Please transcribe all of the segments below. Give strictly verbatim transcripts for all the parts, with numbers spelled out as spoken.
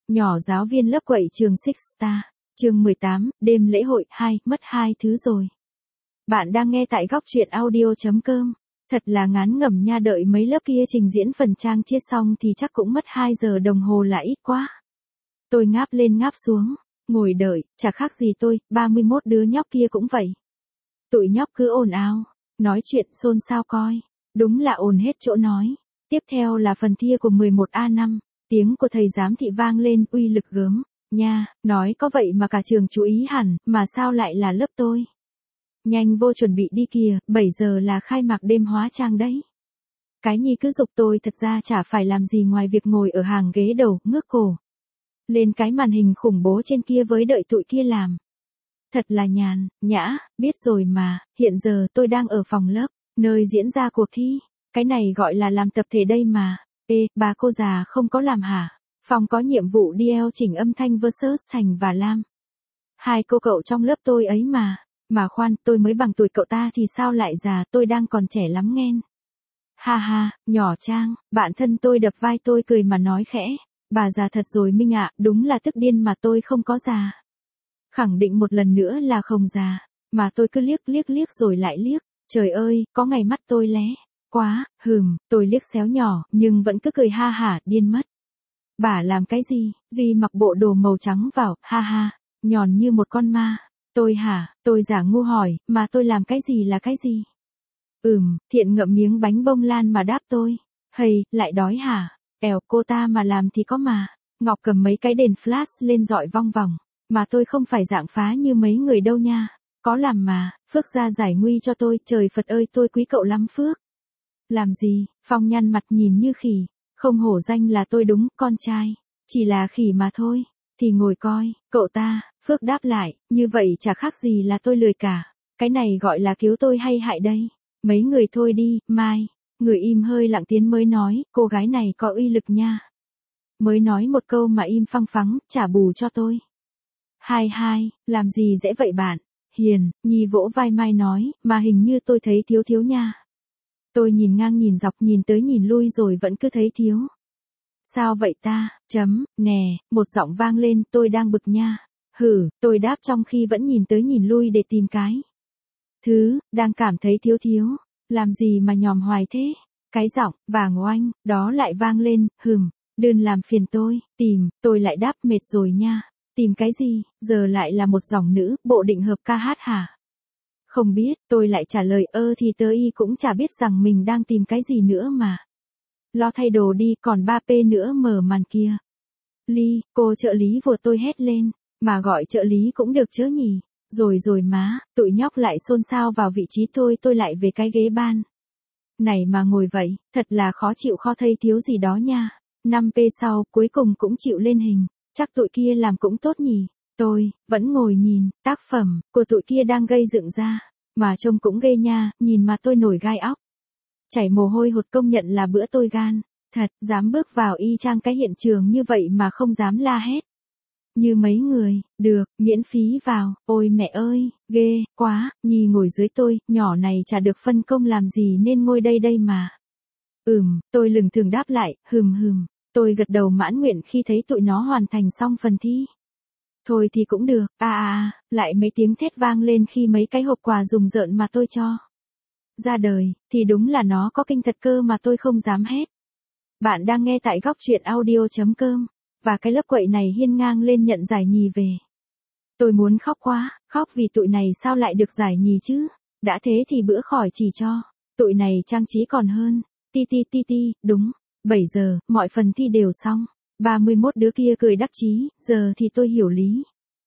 Nhỏ giáo viên lớp quậy trường Six Star, chương mười tám, đêm lễ hội hai, mất hai thứ rồi. Bạn đang nghe tại góc truyện audio chấm com. Thật là ngán ngẩm nha, đợi mấy lớp kia trình diễn phần trang chia xong thì chắc cũng mất hai giờ đồng hồ là ít quá. Tôi ngáp lên ngáp xuống, ngồi đợi, chả khác gì tôi, ba mươi mốt đứa nhóc kia cũng vậy. Tụi nhóc cứ ồn ào, nói chuyện xôn xao coi, đúng là ồn hết chỗ nói. Tiếp theo là phần thi của mười một A năm, tiếng của thầy giám thị vang lên uy lực gớm, nha, nói có vậy mà cả trường chú ý hẳn, mà sao lại là lớp tôi. Nhanh vô chuẩn bị đi kìa, bảy giờ là khai mạc đêm hóa trang đấy. Cái Nhi cứ giục tôi, thật ra chả phải làm gì ngoài việc ngồi ở hàng ghế đầu, ngước cổ lên cái màn hình khủng bố trên kia với đợi tụi kia làm. Thật là nhàn, nhã, biết rồi mà, hiện giờ tôi đang ở phòng lớp, nơi diễn ra cuộc thi. Cái này gọi là làm tập thể đây mà. Ê, bà cô già không có làm hả? Phòng có nhiệm vụ đi eo chỉnh âm thanh versus Thành và Lam. Hai cô cậu trong lớp tôi ấy mà. Mà khoan, tôi mới bằng tuổi cậu ta thì sao lại già, tôi đang còn trẻ lắm nghen. Ha ha, nhỏ Trang, bạn thân tôi đập vai tôi cười mà nói khẽ. Bà già thật rồi Minh ạ, đúng là tức điên mà tôi không có già. Khẳng định một lần nữa là không già. Mà tôi cứ liếc liếc liếc rồi lại liếc. Trời ơi, có ngày mắt tôi lé. Quá, hừm, tôi liếc xéo nhỏ, nhưng vẫn cứ cười ha hả, điên mất. Bà làm cái gì? Duy mặc bộ đồ màu trắng vào, ha ha, nhòn như một con ma. Tôi hả, tôi giả ngu hỏi, mà tôi làm cái gì là cái gì? Ừm, Thiện ngậm miếng bánh bông lan mà đáp tôi. Hầy, lại đói hả? Ẻo, cô ta mà làm thì có mà. Ngọc cầm mấy cái đèn flash lên dọi vong vòng. Mà tôi không phải dạng phá như mấy người đâu nha. Có làm mà, Phước ra giải nguy cho tôi, trời Phật ơi tôi quý cậu lắm Phước. Làm gì? Phong nhăn mặt nhìn như khỉ. Không hổ danh là tôi đúng, con trai. Chỉ là khỉ mà thôi. Thì ngồi coi, cậu ta, Phước đáp lại, như vậy chả khác gì là tôi lười cả. Cái này gọi là cứu tôi hay hại đây. Mấy người thôi đi, Mai. Người im hơi lặng tiếng mới nói, cô gái này có uy lực nha. Mới nói một câu mà im phăng phắng, trả bù cho tôi. Hai hai, làm gì dễ vậy bạn? Hiền, Nhi vỗ vai Mai nói, mà hình như tôi thấy thiếu thiếu nha. Tôi nhìn ngang nhìn dọc nhìn tới nhìn lui rồi vẫn cứ thấy thiếu. Sao vậy ta, chấm, nè, một giọng vang lên, tôi đang bực nha. Hử, tôi đáp trong khi vẫn nhìn tới nhìn lui để tìm cái. Thứ, đang cảm thấy thiếu thiếu, làm gì mà nhòm hoài thế. Cái giọng, vàng oanh, đó lại vang lên, hừm, đừng làm phiền tôi, tìm, tôi lại đáp mệt rồi nha. Tìm cái gì, giờ lại là một dòng nữ, bộ định hợp ca hát hả? Không biết, tôi lại trả lời ơ thì tớ y cũng chả biết rằng mình đang tìm cái gì nữa mà. Lo thay đồ đi, còn ba P nữa mở màn kia. Ly, cô trợ lý vừa tôi hét lên, mà gọi trợ lý cũng được chứ nhỉ. Rồi rồi má, tụi nhóc lại xôn xao vào vị trí tôi tôi lại về cái ghế ban. Này mà ngồi vậy, thật là khó chịu kho thây thiếu gì đó nha. năm P sau, cuối cùng cũng chịu lên hình, chắc tụi kia làm cũng tốt nhỉ. Tôi, vẫn ngồi nhìn, tác phẩm, của tụi kia đang gây dựng ra. Mà trông cũng ghê nha, nhìn mà tôi nổi gai óc. Chảy mồ hôi hột, công nhận là bữa tôi gan. Thật, dám bước vào y chang cái hiện trường như vậy mà không dám la hét. Như mấy người, được, miễn phí vào, ôi mẹ ơi, ghê, quá, Nhi ngồi dưới tôi, nhỏ này chả được phân công làm gì nên ngồi đây đây mà. Ừm, tôi lừng thường đáp lại, hừm hừm, tôi gật đầu mãn nguyện khi thấy tụi nó hoàn thành xong phần thi. Thôi thì cũng được, à à à, lại mấy tiếng thét vang lên khi mấy cái hộp quà rùng rợn mà tôi cho ra đời, thì đúng là nó có kinh thật cơ mà tôi không dám hét. Bạn đang nghe tại góc truyện audio chấm com, và cái lớp quậy này hiên ngang lên nhận giải nhì về. Tôi muốn khóc quá, khóc vì tụi này sao lại được giải nhì chứ, đã thế thì bữa khỏi chỉ cho, tụi này trang trí còn hơn, ti ti ti ti, đúng, bảy giờ, mọi phần thi đều xong, ba mươi mốt đứa kia cười đắc chí, giờ thì tôi hiểu lý.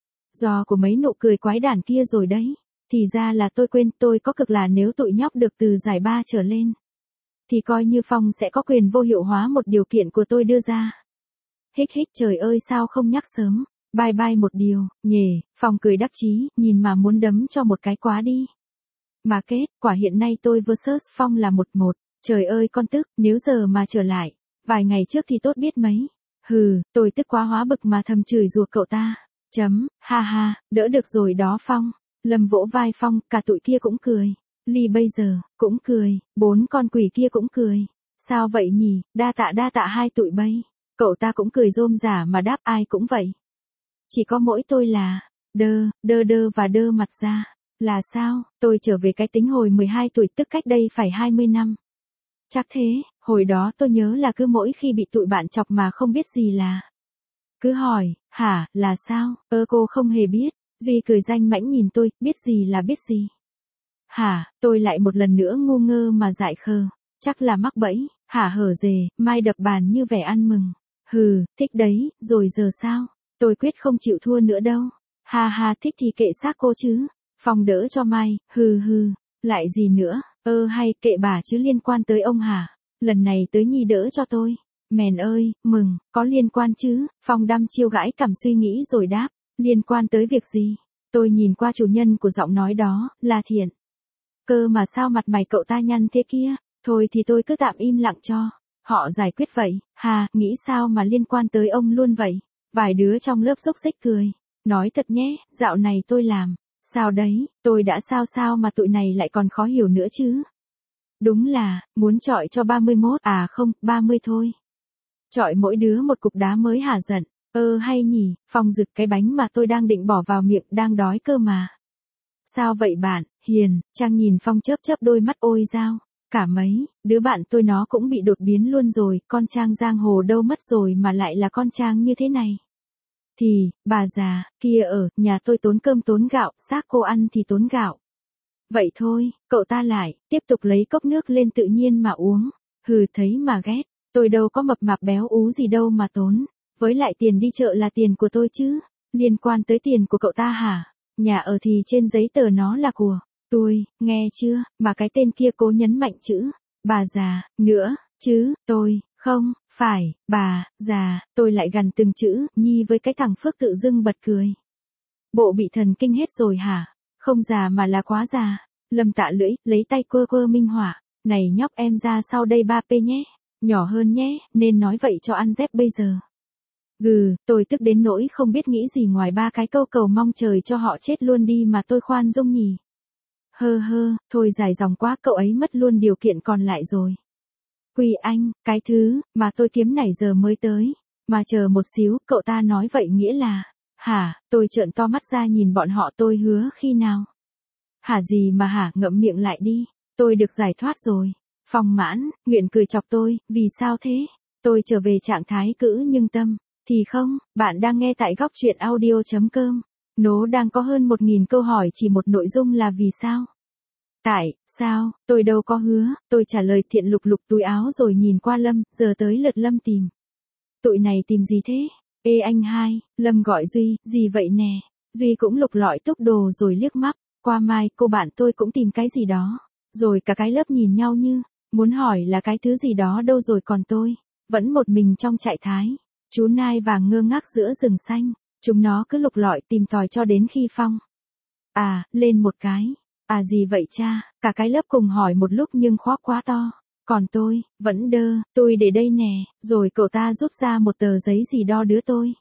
Do của mấy nụ cười quái đản kia rồi đấy. Thì ra là tôi quên, tôi có cực là nếu tụi nhóc được từ giải ba trở lên. Thì coi như Phong sẽ có quyền vô hiệu hóa một điều kiện của tôi đưa ra. Hích hích trời ơi sao không nhắc sớm. Bye bye một điều, nhề, Phong cười đắc chí, nhìn mà muốn đấm cho một cái quá đi. Mà kết, quả hiện nay tôi versus Phong là một một. Trời ơi con tức, nếu giờ mà trở lại. Vài ngày trước thì tốt biết mấy. Hừ, tôi tức quá hóa bực mà thầm chửi rủa cậu ta. Chấm, ha ha, đỡ được rồi đó Phong. Lâm vỗ vai Phong, cả tụi kia cũng cười. Ly bây giờ, cũng cười, bốn con quỷ kia cũng cười. Sao vậy nhỉ, đa tạ đa tạ hai tụi bay. Cậu ta cũng cười rôm rả mà đáp ai cũng vậy. Chỉ có mỗi tôi là, đơ, đơ đơ và đơ mặt ra. Là sao, tôi trở về cái tính hồi mười hai tuổi tức cách đây phải hai mươi năm. Chắc thế, hồi đó tôi nhớ là cứ mỗi khi bị tụi bạn chọc mà không biết gì là. Cứ hỏi, hả, là sao, ơ cô không hề biết. Duy cười danh mãnh nhìn tôi, biết gì là biết gì. Hả, tôi lại một lần nữa ngu ngơ mà dại khờ. Chắc là mắc bẫy, hả hở dề, mai đập bàn như vẻ ăn mừng. Hừ, thích đấy, rồi giờ sao? Tôi quyết không chịu thua nữa đâu. Ha ha, thích thì kệ xác cô chứ. Phong đỡ cho Mai, hừ hừ. Lại gì nữa, ơ hay kệ bà chứ liên quan tới ông hả? Lần này tới Nhi đỡ cho tôi. Mèn ơi, mừng, có liên quan chứ? Phong đăm chiêu gãi cảm suy nghĩ rồi đáp. Liên quan tới việc gì? Tôi nhìn qua chủ nhân của giọng nói đó, là Thiện. Cơ mà sao mặt mày cậu ta nhăn thế kia? Thôi thì tôi cứ tạm im lặng cho. Họ giải quyết vậy, hà, nghĩ sao mà liên quan tới ông luôn vậy? Vài đứa trong lớp xúc xích cười. Nói thật nhé, dạo này tôi làm. Sao đấy, tôi đã sao sao mà tụi này lại còn khó hiểu nữa chứ? Đúng là, muốn chọi cho ba mươi mốt, à không, ba mươi thôi. Chọi mỗi đứa một cục đá mới hả giận. Ơ hay nhỉ, Phong rực cái bánh mà tôi đang định bỏ vào miệng đang đói cơ mà. Sao vậy bạn, Hiền, Trang nhìn Phong chớp chớp đôi mắt ôi dao. Cả mấy, đứa bạn tôi nó cũng bị đột biến luôn rồi, con Trang giang hồ đâu mất rồi mà lại là con Trang như thế này. Thì, bà già, kia ở, nhà tôi tốn cơm tốn gạo, xác cô ăn thì tốn gạo. Vậy thôi, cậu ta lại, tiếp tục lấy cốc nước lên tự nhiên mà uống. Hừ thấy mà ghét, tôi đâu có mập mạp béo ú gì đâu mà tốn. Với lại tiền đi chợ là tiền của tôi chứ. Liên quan tới tiền của cậu ta hả? Nhà ở thì trên giấy tờ nó là của tôi, nghe chưa, mà cái tên kia cố nhấn mạnh chữ, bà già, nữa, chứ, tôi, không, phải, bà, già, tôi lại gằn từng chữ, Nhi với cái thằng Phước tự dưng bật cười. Bộ bị thần kinh hết rồi hả? Không già mà là quá già. Lâm tạ lưỡi, lấy tay quơ quơ minh họa, này nhóc em ra sau đây ba pê nhé, nhỏ hơn nhé, nên nói vậy cho ăn dép bây giờ. Gừ, tôi tức đến nỗi không biết nghĩ gì ngoài ba cái câu cầu mong trời cho họ chết luôn đi mà tôi khoan dung nhỉ. Hơ hơ, thôi dài dòng quá cậu ấy mất luôn điều kiện còn lại rồi. Quỳ anh, cái thứ, mà tôi kiếm nảy giờ mới tới. Mà chờ một xíu, cậu ta nói vậy nghĩa là, hả, tôi trợn to mắt ra nhìn bọn họ tôi hứa khi nào. Hả gì mà hả, ngậm miệng lại đi, tôi được giải thoát rồi. Phong mãn, nguyện cười chọc tôi, vì sao thế? Tôi trở về trạng thái cữ nhưng tâm. Thì không, bạn đang nghe tại góc truyện audio.com. Nó đang có hơn một nghìn câu hỏi chỉ một nội dung là vì sao? Tại, sao, tôi đâu có hứa, tôi trả lời Thiện lục lục túi áo rồi nhìn qua Lâm, giờ tới lượt Lâm tìm. Tụi này tìm gì thế? Ê anh hai, Lâm gọi Duy, gì vậy nè? Duy cũng lục lọi túc đồ rồi liếc mắt, qua Mai, cô bạn tôi cũng tìm cái gì đó. Rồi cả cái lớp nhìn nhau như, muốn hỏi là cái thứ gì đó đâu rồi còn tôi, vẫn một mình trong trại thái. Chú nai vàng ngơ ngác giữa rừng xanh, chúng nó cứ lục lọi tìm tòi cho đến khi Phong. À, lên một cái. À gì vậy cha, cả cái lớp cùng hỏi một lúc nhưng khoác quá to. Còn tôi, vẫn đơ, tôi để đây nè, rồi cậu ta rút ra một tờ giấy gì đo đứa tôi.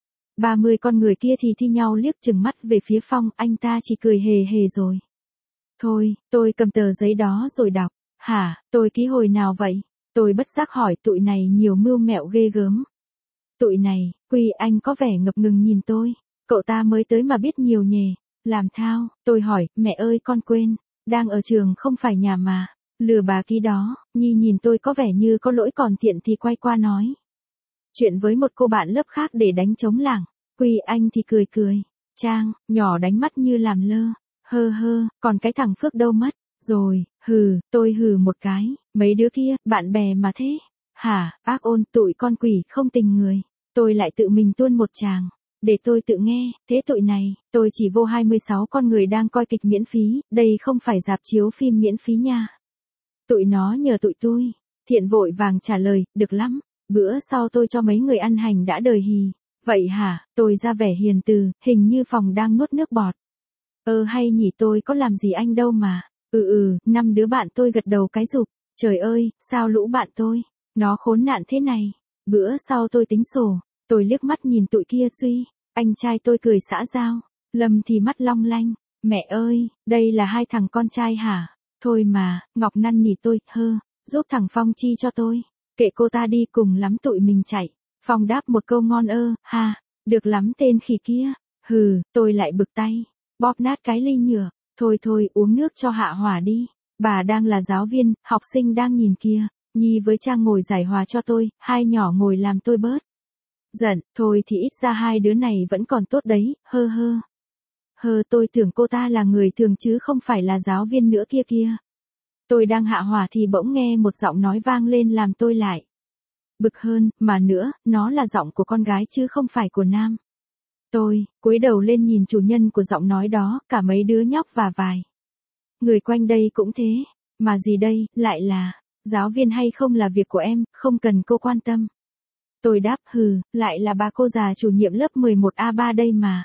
ba mươi con người kia thì thi nhau liếc chừng mắt về phía Phong, anh ta chỉ cười hề hề rồi. Thôi, tôi cầm tờ giấy đó rồi đọc. Hả, tôi ký hồi nào vậy? Tôi bất giác hỏi tụi này nhiều mưu mẹo ghê gớm. Tụi này, Quy anh có vẻ ngập ngừng nhìn tôi. Cậu ta mới tới mà biết nhiều nhề. Làm thao, tôi hỏi, mẹ ơi con quên. Đang ở trường không phải nhà mà. Lừa bà ký đó, Nhi nhìn tôi có vẻ như có lỗi còn Thiện thì quay qua nói. Chuyện với một cô bạn lớp khác để đánh trống lảng. Quy anh thì cười cười. Trang, nhỏ đánh mắt như làm lơ. Hơ hơ, còn cái thằng Phước đâu mất. Rồi, hừ, tôi hừ một cái. Mấy đứa kia, bạn bè mà thế. Hả, bác ôn, tụi con quỷ không tình người. Tôi lại tự mình tuôn một tràng. Để tôi tự nghe, thế tụi này, tôi chỉ vô hai mươi sáu con người đang coi kịch miễn phí, đây không phải rạp chiếu phim miễn phí nha. Tụi nó nhờ tụi tôi. Thiện vội vàng trả lời, được lắm, bữa sau tôi cho mấy người ăn hành đã đời hì. Vậy hả, tôi ra vẻ hiền từ, hình như Phòng đang nuốt nước bọt. Ơ hay nhỉ tôi có làm gì anh đâu mà. Ừ ừ, năm đứa bạn tôi gật đầu cái rụp. Trời ơi, sao lũ bạn tôi, nó khốn nạn thế này. Bữa sau tôi tính sổ, tôi liếc mắt nhìn tụi kia Duy, anh trai tôi cười xã giao, Lâm thì mắt long lanh. Mẹ ơi, đây là hai thằng con trai hả? Thôi mà, Ngọc năn nỉ tôi, hơ, giúp thằng Phong chi cho tôi. Kệ cô ta đi cùng lắm tụi mình chạy. Phong đáp một câu ngon ơ, ha, được lắm tên khỉ kia. Hừ, tôi lại bực tay, bóp nát cái ly nhựa. Thôi thôi, uống nước cho hạ hỏa đi. Bà đang là giáo viên, học sinh đang nhìn kia. Nhi với Trang ngồi giải hòa cho tôi, hai nhỏ ngồi làm tôi bớt giận. Thôi thì ít ra hai đứa này vẫn còn tốt đấy, hơ hơ. Hơ, tôi tưởng cô ta là người thường chứ không phải là giáo viên nữa kia kia. Tôi đang hạ hỏa thì bỗng nghe một giọng nói vang lên làm tôi lại bực hơn, mà nữa, nó là giọng của con gái chứ không phải của nam. Tôi cúi đầu lên nhìn chủ nhân của giọng nói đó, cả mấy đứa nhóc và vài người quanh đây cũng thế. Mà gì đây, lại là giáo viên hay không là việc của em, không cần cô quan tâm. Tôi đáp hừ, lại là bà cô già chủ nhiệm lớp mười một A ba đây mà.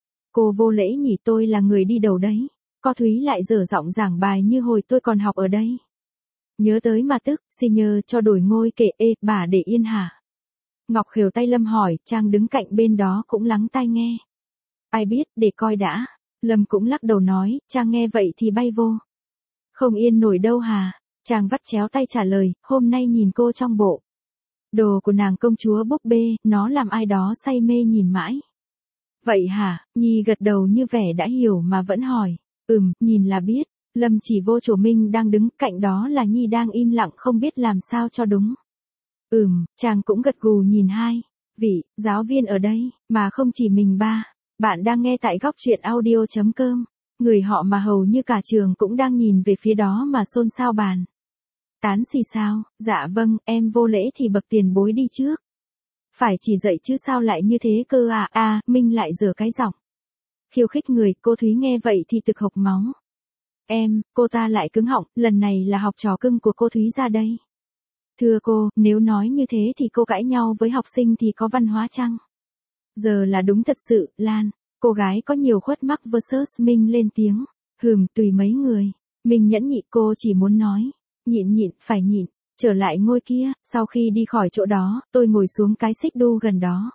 Cô vô lễ nhỉ, tôi là người đi đầu đấy. Có Thúy lại dở giọng giảng bài như hồi tôi còn học ở đây. Nhớ tới mà tức, xin nhờ cho đổi ngôi kệ. Ê, bà để yên hả? Ngọc khều tay Lâm hỏi, Trang đứng cạnh bên đó cũng lắng tai nghe. Ai biết, để coi đã. Lâm cũng lắc đầu nói, Trang nghe vậy thì bay vô. Không yên nổi đâu hà. Trang vắt chéo tay trả lời, hôm nay nhìn cô trong bộ đồ của nàng công chúa búp bê, nó làm ai đó say mê nhìn mãi. Vậy hả? Nhi gật đầu như vẻ đã hiểu mà vẫn hỏi. Ừm, nhìn là biết. Lâm chỉ vô chỗ Minh đang đứng cạnh đó là Nhi đang im lặng không biết làm sao cho đúng. Ừm, chàng cũng gật gù nhìn hai vị giáo viên ở đây, mà không chỉ mình ba. Bạn đang nghe tại góc truyện audio chấm com. Người họ mà hầu như cả trường cũng đang nhìn về phía đó mà xôn xao bàn tán xì sao. Dạ vâng, em vô lễ thì bậc tiền bối đi trước. Phải chỉ dạy chứ sao lại như thế cơ à. À, Minh lại giở cái giọng khiêu khích người. Cô Thúy nghe vậy thì thực hộc máu. Em, cô ta lại cứng họng, lần này là học trò cưng của cô Thúy ra đây. Thưa cô, nếu nói như thế thì cô cãi nhau với học sinh thì có văn hóa chăng? Giờ là đúng thật sự, Lan. Cô gái có nhiều khuất mắc versus Minh lên tiếng. Hừm, tùy mấy người. Minh nhẫn nhị, cô chỉ muốn nói. Nhịn nhịn, phải nhịn. Trở lại ngôi kia, sau khi đi khỏi chỗ đó, tôi ngồi xuống cái xích đu gần đó.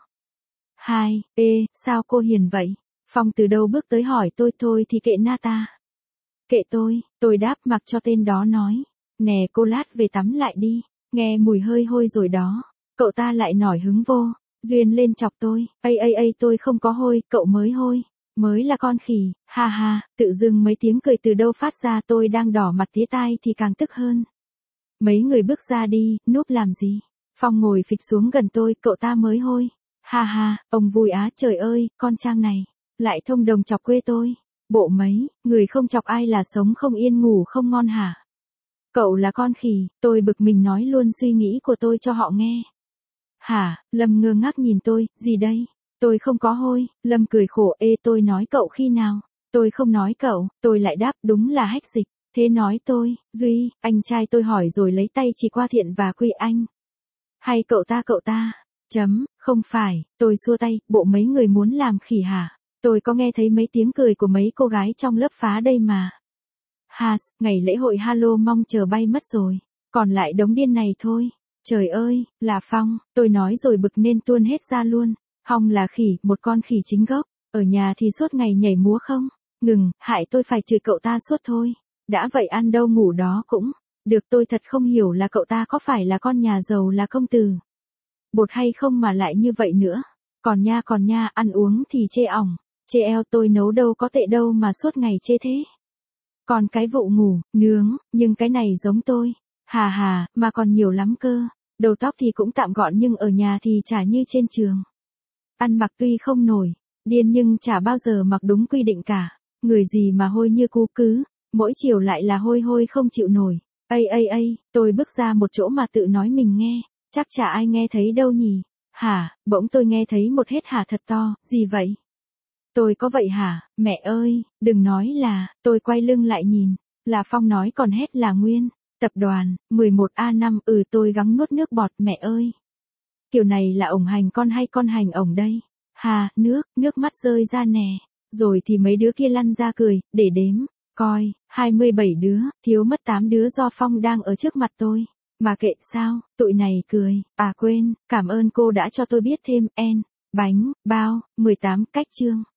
Hai, ê, sao cô hiền vậy? Phong từ đâu bước tới hỏi tôi. Thôi thì kệ na ta. Kệ tôi, tôi đáp mặc cho tên đó nói. Nè cô lát về tắm lại đi. Nghe mùi hơi hôi rồi đó. Cậu ta lại nổi hứng vô. Duyên lên chọc tôi. Ây ây ây, tôi không có hôi, cậu mới hôi. Mới là con khỉ. Ha ha, tự dưng mấy tiếng cười từ đâu phát ra. Tôi đang đỏ mặt tía tai thì càng tức hơn. Mấy người bước ra đi, núp làm gì? Phong ngồi phịch xuống gần tôi. Cậu ta mới hôi. Ha ha, ông vui á. Trời ơi, con Trang này lại thông đồng chọc quê tôi. Bộ mấy, người không chọc ai là sống không yên ngủ không ngon hả? Cậu là con khỉ. Tôi bực mình nói luôn suy nghĩ của tôi cho họ nghe. Hả? Lâm ngơ ngác nhìn tôi. Gì đây? Tôi không có hôi. Lâm cười khổ. Ê, tôi nói cậu khi nào? Tôi không nói cậu. Tôi lại đáp đúng là hách dịch. Thế nói tôi. Duy, anh trai tôi hỏi rồi lấy tay chỉ qua Thiện và Quy Anh. Hay cậu ta cậu ta? Chấm, không phải. Tôi xua tay. Bộ mấy người muốn làm khỉ hả? Tôi có nghe thấy mấy tiếng cười của mấy cô gái trong lớp phá đây mà. Has, ngày lễ hội Halo mong chờ bay mất rồi. Còn lại đống điên này thôi. Trời ơi, là Phong. Tôi nói rồi bực nên tuôn hết ra luôn. Hong là khỉ, một con khỉ chính gốc. Ở nhà thì suốt ngày nhảy múa không? Ngừng, hại tôi phải chửi cậu ta suốt thôi. Đã vậy ăn đâu ngủ đó cũng. Được, tôi thật không hiểu là cậu ta có phải là con nhà giàu là công tử bột hay không mà lại như vậy nữa. Còn nha còn nha, ăn uống thì chê ỏng. Chê eo, tôi nấu đâu có tệ đâu mà suốt ngày chê thế. Còn cái vụ ngủ, nướng, nhưng cái này giống tôi. Hà hà, mà còn nhiều lắm cơ. Đầu tóc thì cũng tạm gọn nhưng ở nhà thì chả như trên trường. Ăn mặc tuy không nổi điên nhưng chả bao giờ mặc đúng quy định cả. Người gì mà hôi như cú cứ. Mỗi chiều lại là hôi hôi không chịu nổi. Ây ây ây, tôi bước ra một chỗ mà tự nói mình nghe. Chắc chả ai nghe thấy đâu nhỉ. Hả, bỗng tôi nghe thấy một hét hả thật to. Gì vậy? Tôi có vậy hả? Mẹ ơi, đừng nói là. Tôi quay lưng lại nhìn. Là Phong nói còn hét là Nguyên. Tập đoàn, mười một A năm. Ừ, tôi gắng nuốt nước bọt. Mẹ ơi. Kiểu này là ổng hành con hay con hành ổng đây? Hà, nước, nước mắt rơi ra nè. Rồi thì mấy đứa kia lăn ra cười, để đếm. Coi, hai mươi bảy đứa, thiếu mất tám đứa do Phong đang ở trước mặt tôi. Mà kệ sao, tụi này cười. À quên, cảm ơn cô đã cho tôi biết thêm. En, bánh, bao, mười tám cách chương.